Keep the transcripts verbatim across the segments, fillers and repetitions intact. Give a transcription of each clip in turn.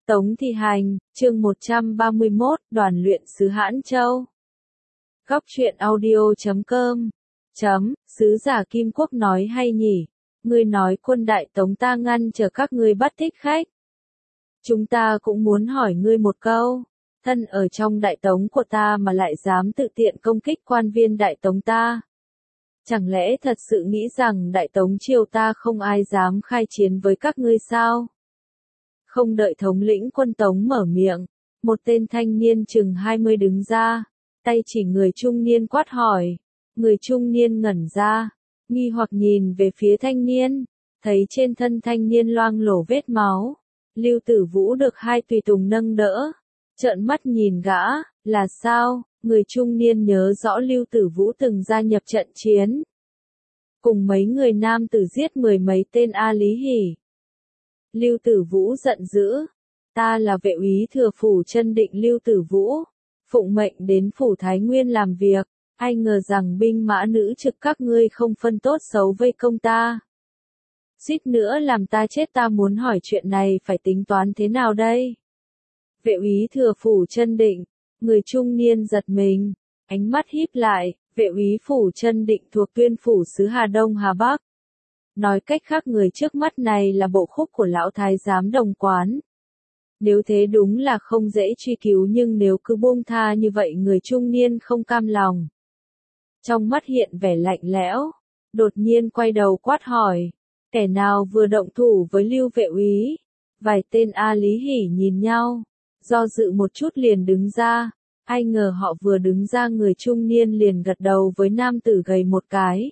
Tống Thi Hành, chương một trăm ba mươi mốt, đoàn luyện sứ Hãn Châu. Góc truyện audio chấm com. Chấm, sứ giả Kim Quốc nói hay nhỉ, ngươi nói quân đại Tống ta ngăn chờ các ngươi bắt thích khách. Chúng ta cũng muốn hỏi ngươi một câu, thân ở trong đại Tống của ta mà lại dám tự tiện công kích quan viên đại Tống ta. Chẳng lẽ thật sự nghĩ rằng đại Tống triều ta không ai dám khai chiến với các ngươi sao? Không đợi thống lĩnh quân Tống mở miệng, một tên thanh niên chừng hai mươi đứng ra, tay chỉ người trung niên quát hỏi. Người trung niên ngẩn ra, nghi hoặc nhìn về phía thanh niên, thấy trên thân thanh niên loang lổ vết máu. Lưu Tử Vũ được hai tùy tùng nâng đỡ, trợn mắt nhìn gã, là sao? Người trung niên nhớ rõ Lưu Tử Vũ từng gia nhập trận chiến, cùng mấy người nam tử giết mười mấy tên A Lý Hỉ. Lưu Tử Vũ giận dữ, ta là vệ úy thừa phủ Chân Định Lưu Tử Vũ, phụng mệnh đến phủ Thái Nguyên làm việc, ai ngờ rằng binh mã nữ trực các ngươi không phân tốt xấu vây công ta. Suýt nữa làm ta chết, ta muốn hỏi chuyện này phải tính toán thế nào đây? Vệ úy thừa phủ Chân Định, người trung niên giật mình, ánh mắt híp lại, vệ úy phủ Chân Định thuộc Tuyên phủ xứ Hà Đông Hà Bắc. Nói cách khác, người trước mắt này là bộ khúc của lão thái giám Đồng Quán. Nếu thế đúng là không dễ truy cứu, nhưng nếu cứ buông tha như vậy, người trung niên không cam lòng. Trong mắt hiện vẻ lạnh lẽo, đột nhiên quay đầu quát hỏi, kẻ nào vừa động thủ với Lưu vệ úy? Vài tên A Lý Hỉ nhìn nhau, do dự một chút liền đứng ra, ai ngờ họ vừa đứng ra người trung niên liền gật đầu với nam tử gầy một cái.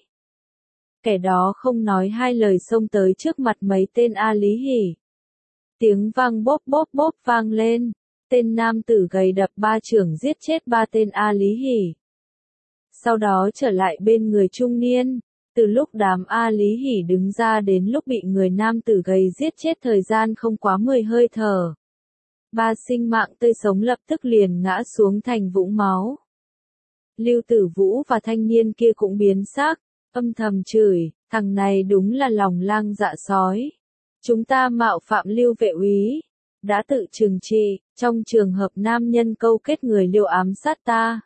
Kẻ đó không nói hai lời xông tới trước mặt mấy tên A Lý Hỉ. Tiếng vang bốp bốp bốp vang lên, tên nam tử gầy đập ba chưởng giết chết ba tên A Lý Hỉ. Sau đó trở lại bên người trung niên, từ lúc đám A Lý Hỉ đứng ra đến lúc bị người nam tử gầy giết chết thời gian không quá mười hơi thở. Ba sinh mạng tươi sống lập tức liền ngã xuống thành vũng máu. Lưu Tử Vũ và thanh niên kia cũng biến sắc, âm thầm chửi, thằng này đúng là lòng lang dạ sói. Chúng ta mạo phạm Lưu vệ úy, đã tự trừng trị, trong trường hợp nam nhân câu kết người Lưu ám sát ta.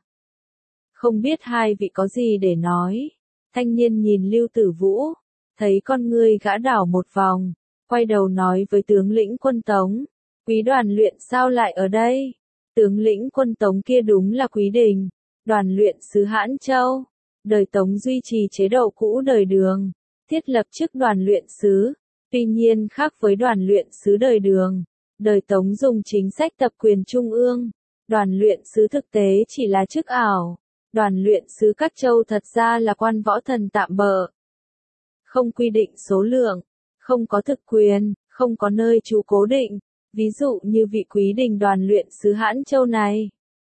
Không biết hai vị có gì để nói? Thanh niên nhìn Lưu Tử Vũ, thấy con ngươi gã đảo một vòng, quay đầu nói với tướng lĩnh quân Tống, Quý đoàn luyện sao lại ở đây? Tướng lĩnh quân Tống kia đúng là Quý Đình, đoàn luyện sứ Hãn Châu. Đời Tống duy trì chế độ cũ đời Đường, thiết lập chức đoàn luyện sứ. Tuy nhiên khác với đoàn luyện sứ đời Đường, đời Tống dùng chính sách tập quyền trung ương. Đoàn luyện sứ thực tế chỉ là chức ảo. Đoàn luyện sứ các châu thật ra là quan võ thần tạm bợ. Không quy định số lượng, không có thực quyền, không có nơi trú cố định. Ví dụ như vị Quý Đình đoàn luyện sứ Hãn Châu này.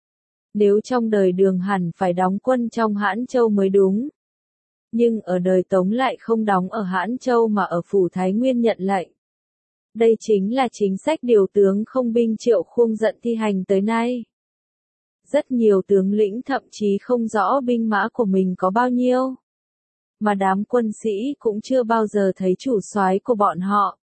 Nếu trong đời Đường hẳn phải đóng quân trong Hãn Châu mới đúng. Nhưng ở đời Tống lại không đóng ở Hãn Châu mà ở phủ Thái Nguyên nhận lệnh. Đây chính là chính sách điều tướng không binh Triệu Khuông Dận thi hành tới nay. Rất nhiều tướng lĩnh thậm chí không rõ binh mã của mình có bao nhiêu. Mà đám quân sĩ cũng chưa bao giờ thấy chủ soái của bọn họ.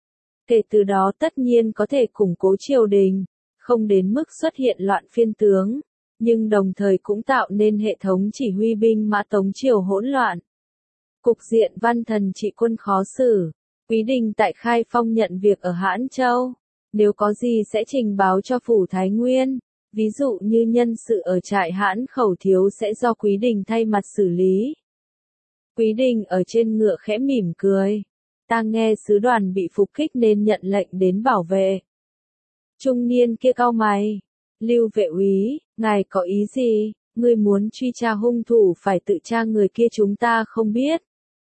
Kể từ đó tất nhiên có thể củng cố triều đình, không đến mức xuất hiện loạn phiên tướng, nhưng đồng thời cũng tạo nên hệ thống chỉ huy binh mã Tống triều hỗn loạn. Cục diện văn thần trị quân khó xử. Quý Đình tại Khai Phong nhận việc ở Hãn Châu, nếu có gì sẽ trình báo cho phủ Thái Nguyên, ví dụ như nhân sự ở trại Hãn Khẩu thiếu sẽ do Quý Đình thay mặt xử lý. Quý Đình ở trên ngựa khẽ mỉm cười. Ta nghe sứ đoàn bị phục kích nên nhận lệnh đến bảo vệ. Trung niên kia cau mày. Lưu vệ úy, ngài có ý gì? Ngươi muốn truy tra hung thủ phải tự tra, người kia chúng ta không biết.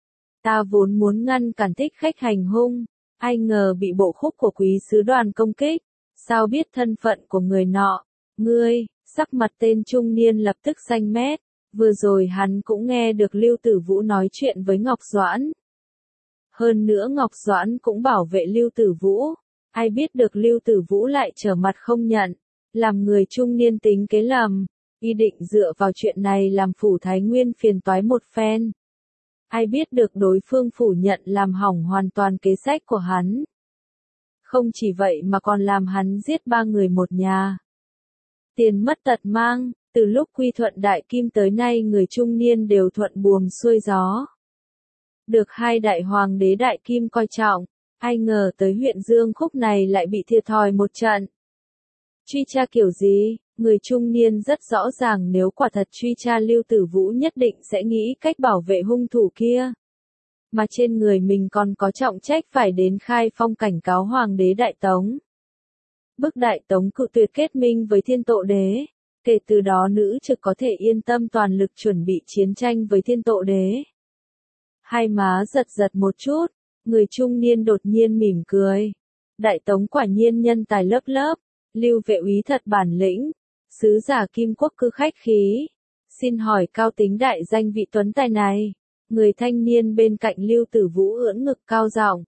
Ta vốn muốn ngăn cản thích khách hành hung, ai ngờ bị bộ khúc của quý sứ đoàn công kích. Sao biết thân phận của người nọ? Ngươi, sắc mặt tên trung niên lập tức xanh mét. Vừa rồi hắn cũng nghe được Lưu Tử Vũ nói chuyện với Ngọc Doãn. Hơn nữa Ngọc Doãn cũng bảo vệ Lưu Tử Vũ. Ai biết được Lưu Tử Vũ lại trở mặt không nhận. Làm người trung niên tính kế lầm. Ý định dựa vào chuyện này làm phủ Thái Nguyên phiền toái một phen. Ai biết được đối phương phủ nhận làm hỏng hoàn toàn kế sách của hắn. Không chỉ vậy mà còn làm hắn giết ba người một nhà. Tiền mất tật mang, từ lúc quy thuận đại kim tới nay người trung niên đều thuận buồm xuôi gió. Được hai đại hoàng đế đại kim coi trọng, ai ngờ tới huyện Dương Khúc này lại bị thiệt thòi một trận. Truy tra kiểu gì, người trung niên rất rõ ràng nếu quả thật truy tra Lưu Tử Vũ nhất định sẽ nghĩ cách bảo vệ hung thủ kia. Mà trên người mình còn có trọng trách phải đến Khai Phong cảnh cáo Hoàng đế Đại Tống. Bức Đại Tống cự tuyệt kết minh với Thiên Tộ Đế, kể từ đó nữ trực có thể yên tâm toàn lực chuẩn bị chiến tranh với Thiên Tộ Đế. Hai má giật giật một chút, người trung niên đột nhiên mỉm cười. Đại Tống quả nhiên nhân tài lớp lớp, Lưu Vệ úy thật bản lĩnh, sứ giả Kim Quốc cư khách khí. Xin hỏi cao tính đại danh vị tuấn tài này. Người thanh niên bên cạnh Lưu Tử Vũ ưỡn ngực cao giọng.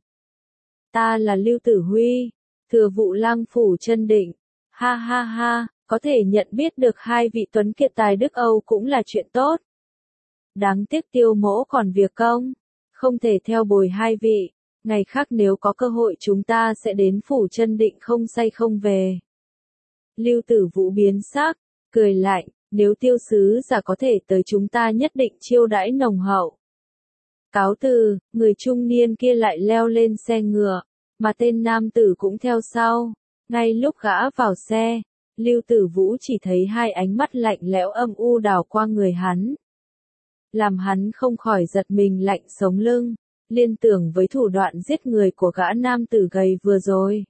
Ta là Lưu Tử Huy, thừa vụ lang phủ chân định. Ha ha ha, có thể nhận biết được hai vị tuấn kiệt tài Đức Âu cũng là chuyện tốt. Đáng tiếc Tiêu mỗ còn việc công, không thể theo bồi hai vị. Ngày khác nếu có cơ hội chúng ta sẽ đến phủ chân định không say không về. Lưu Tử Vũ biến sắc, cười lạnh, nếu Tiêu sứ giả có thể tới chúng ta nhất định chiêu đãi nồng hậu. Cáo từ, người trung niên kia lại leo lên xe ngựa, mà tên nam tử cũng theo sau. Ngay lúc gã vào xe, Lưu Tử Vũ chỉ thấy hai ánh mắt lạnh lẽo âm u đảo qua người hắn. Làm hắn không khỏi giật mình lạnh sống lưng, liên tưởng với thủ đoạn giết người của gã nam tử gầy vừa rồi.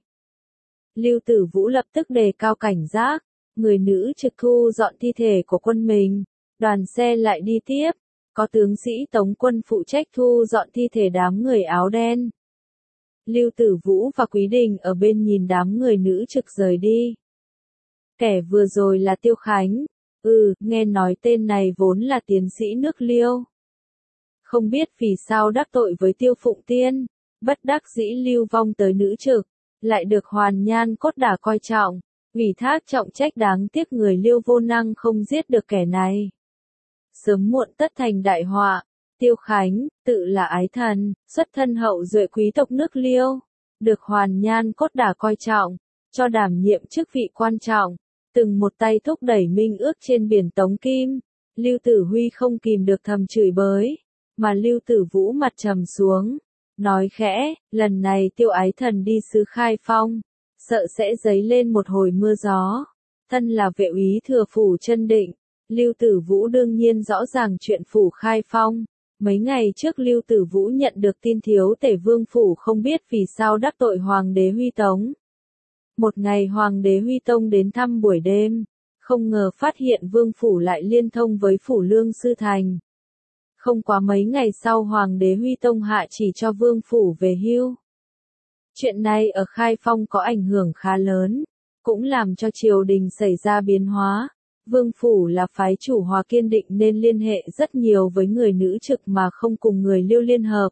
Lưu Tử Vũ lập tức đề cao cảnh giác, người nữ trực thu dọn thi thể của quân mình, đoàn xe lại đi tiếp. Có tướng sĩ Tống quân phụ trách thu dọn thi thể đám người áo đen. Lưu Tử Vũ và Quý Đình ở bên nhìn đám người nữ trực rời đi. Kẻ vừa rồi là Tiêu Khánh. Ừ, nghe nói tên này vốn là tiến sĩ nước Liêu. Không biết vì sao đắc tội với Tiêu Phụng Tiên, bất đắc dĩ lưu vong tới nữ trực, lại được Hoàn Nhan Cốt Đả coi trọng, ủy thác trọng trách đáng tiếc người Liêu vô năng không giết được kẻ này. Sớm muộn tất thành đại họa. Tiêu Khánh, tự là ái thần, xuất thân hậu duệ quý tộc nước Liêu, được Hoàn Nhan Cốt Đả coi trọng, cho đảm nhiệm chức vị quan trọng, từng một tay thúc đẩy minh ước trên biển Tống Kim. Lưu Tử Huy không kìm được thầm chửi bới, mà Lưu Tử Vũ mặt trầm xuống, nói khẽ, lần này Tiêu ái thần đi xứ Khai Phong, sợ sẽ dấy lên một hồi mưa gió. Thân là vệ úy thừa phủ chân định, Lưu Tử Vũ đương nhiên rõ ràng chuyện phủ Khai Phong. Mấy ngày trước Lưu Tử Vũ nhận được tin thiếu tể vương phủ không biết vì sao đắc tội Hoàng đế Huy Tống. Một ngày Hoàng đế Huy Tông đến thăm buổi đêm, không ngờ phát hiện vương phủ lại liên thông với phủ Lương Sư Thành. Không quá mấy ngày sau Hoàng đế Huy Tông hạ chỉ cho vương phủ về hưu. Chuyện này ở Khai Phong có ảnh hưởng khá lớn, cũng làm cho triều đình xảy ra biến hóa. Vương phủ là phái chủ Hòa kiên định nên liên hệ rất nhiều với người nữ trực mà không cùng người Liêu liên hợp.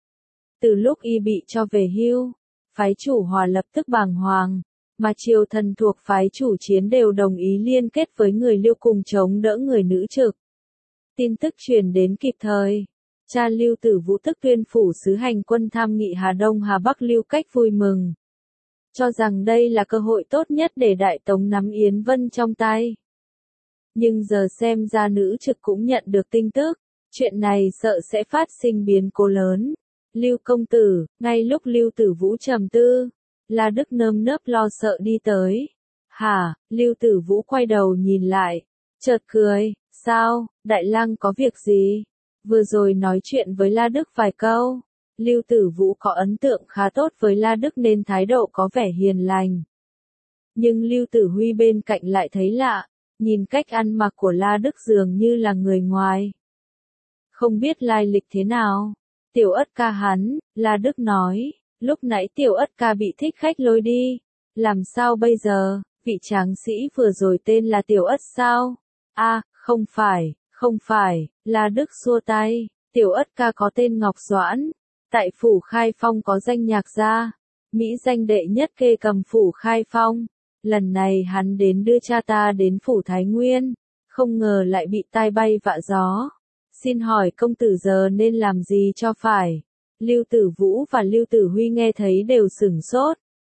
Từ lúc y bị cho về hưu, phái chủ Hòa lập tức bàng hoàng, mà triều thần thuộc phái chủ Chiến đều đồng ý liên kết với người Liêu cùng chống đỡ người nữ trực. Tin tức truyền đến kịp thời. Cha Lưu Tử Vũ tức tuyên phủ sứ hành quân tham nghị Hà Đông Hà Bắc Lưu Cách vui mừng, cho rằng đây là cơ hội tốt nhất để Đại Tống nắm Yến Vân trong tay. Nhưng giờ xem ra nữ trực cũng nhận được tin tức, chuyện này sợ sẽ phát sinh biến cố lớn. Lưu công tử, ngay lúc Lưu Tử Vũ trầm tư, La Đức nơm nớp lo sợ đi tới. Hả, Lưu Tử Vũ quay đầu nhìn lại, chợt cười, sao, Đại Lang có việc gì? Vừa rồi nói chuyện với La Đức vài câu, Lưu Tử Vũ có ấn tượng khá tốt với La Đức nên thái độ có vẻ hiền lành. Nhưng Lưu Tử Huy bên cạnh lại thấy lạ. Nhìn cách ăn mặc của La Đức dường như là người ngoài. Không biết lai lịch thế nào. Tiểu Ất ca hắn, La Đức nói, lúc nãy Tiểu Ất ca bị thích khách lôi đi. Làm sao bây giờ, vị tráng sĩ vừa rồi tên là Tiểu Ất sao? A, à, không phải, không phải, La Đức xua tay, Tiểu Ất ca có tên Ngọc Doãn. Tại phủ Khai Phong có danh nhạc gia, Mỹ danh đệ nhất kê cầm phủ Khai Phong. Lần này hắn đến đưa cha ta đến phủ Thái Nguyên, không ngờ lại bị tai bay vạ gió. Xin hỏi công tử giờ nên làm gì cho phải? Lưu Tử Vũ và Lưu Tử Huy nghe thấy đều sửng sốt.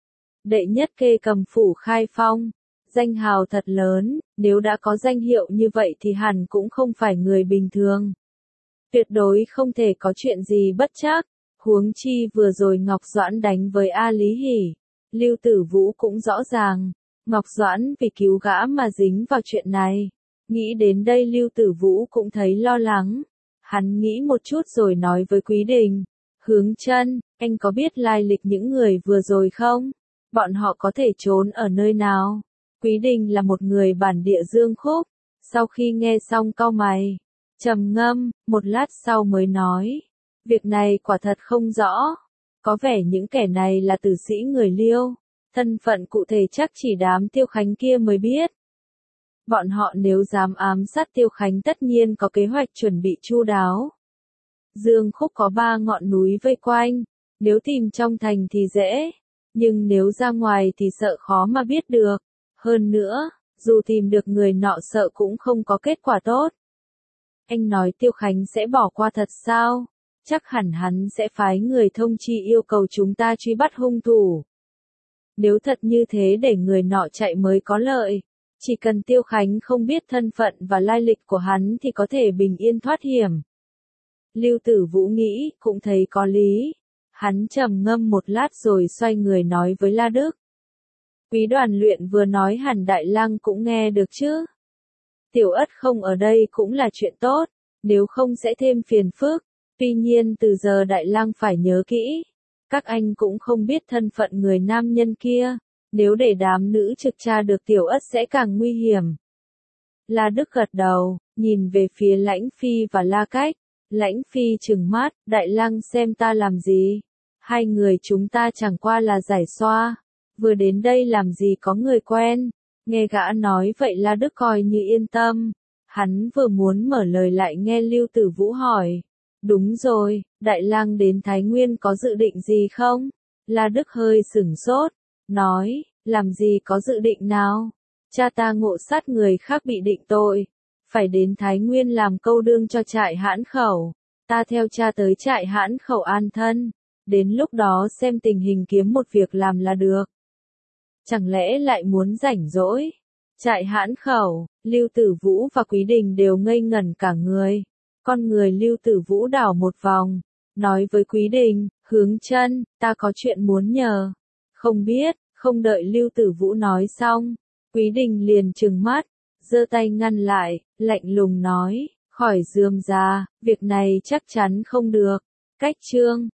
đệ nhất kê cầm phủ Khai Phong. Danh hào thật lớn, nếu đã có danh hiệu như vậy thì hẳn cũng không phải người bình thường. Tuyệt đối không thể có chuyện gì bất trắc, huống chi vừa rồi Ngọc Doãn đánh với A Lý Hỷ. Lưu Tử Vũ cũng rõ ràng, Ngọc Doãn vì cứu gã mà dính vào chuyện này. Nghĩ đến đây Lưu Tử Vũ cũng thấy lo lắng. Hắn nghĩ một chút rồi nói với Quý Đình, Hướng Chân, anh có biết lai lịch những người vừa rồi không? Bọn họ có thể trốn ở nơi nào? Quý Đình là một người bản địa Dương Khúc, sau khi nghe xong cau mày, trầm ngâm, một lát sau mới nói, việc này quả thật không rõ, có vẻ những kẻ này là tử sĩ người Liêu, thân phận cụ thể chắc chỉ đám Tiêu Khánh kia mới biết. Bọn họ nếu dám ám sát Tiêu Khánh tất nhiên có kế hoạch chuẩn bị chu đáo. Dương Khúc có ba ngọn núi vây quanh, nếu tìm trong thành thì dễ, nhưng nếu ra ngoài thì sợ khó mà biết được. Hơn nữa, dù tìm được người nọ sợ cũng không có kết quả tốt. Anh nói Tiêu Khánh sẽ bỏ qua thật sao? Chắc hẳn hắn sẽ phái người thông chi yêu cầu chúng ta truy bắt hung thủ. Nếu thật như thế để người nọ chạy mới có lợi. Chỉ cần Tiêu Khánh không biết thân phận và lai lịch của hắn thì có thể bình yên thoát hiểm. Lưu Tử Vũ nghĩ, cũng thấy có lý. Hắn trầm ngâm một lát rồi xoay người nói với La Đức. Quý Đoàn Luyện vừa nói hẳn Đại Lăng cũng nghe được chứ. Tiểu Ất không ở đây cũng là chuyện tốt, nếu không sẽ thêm phiền phức. Tuy nhiên từ giờ Đại Lăng phải nhớ kỹ. Các anh cũng không biết thân phận người nam nhân kia. Nếu để đám nữ trực tra được Tiểu Ất sẽ càng nguy hiểm. La Đức gật đầu, nhìn về phía Lãnh Phi và La Cách. Lãnh Phi trừng mắt, Đại Lăng xem ta làm gì? Hai người chúng ta chẳng qua là giải xoa. Vừa đến đây làm gì có người quen. Nghe gã nói vậy La Đức coi như yên tâm. Hắn vừa muốn mở lời lại nghe Lưu Tử Vũ hỏi. Đúng rồi, Đại Lang đến Thái Nguyên có dự định gì không? La Đức hơi sửng sốt, nói, làm gì có dự định nào? Cha ta ngộ sát người khác bị định tội, phải đến Thái Nguyên làm câu đương cho trại Hãn Khẩu. Ta theo cha tới trại Hãn Khẩu an thân, đến lúc đó xem tình hình kiếm một việc làm là được. Chẳng lẽ lại muốn rảnh rỗi? Trại Hãn Khẩu, Lưu Tử Vũ và Quý Đình đều ngây ngẩn cả người. Con người Lưu Tử Vũ đảo một vòng, nói với Quý Đình, Hướng Chân, ta có chuyện muốn nhờ. Không biết, không đợi Lưu Tử Vũ nói xong, Quý Đình liền trừng mắt, giơ tay ngăn lại, lạnh lùng nói, khỏi rườm rà, việc này chắc chắn không được. Cách chương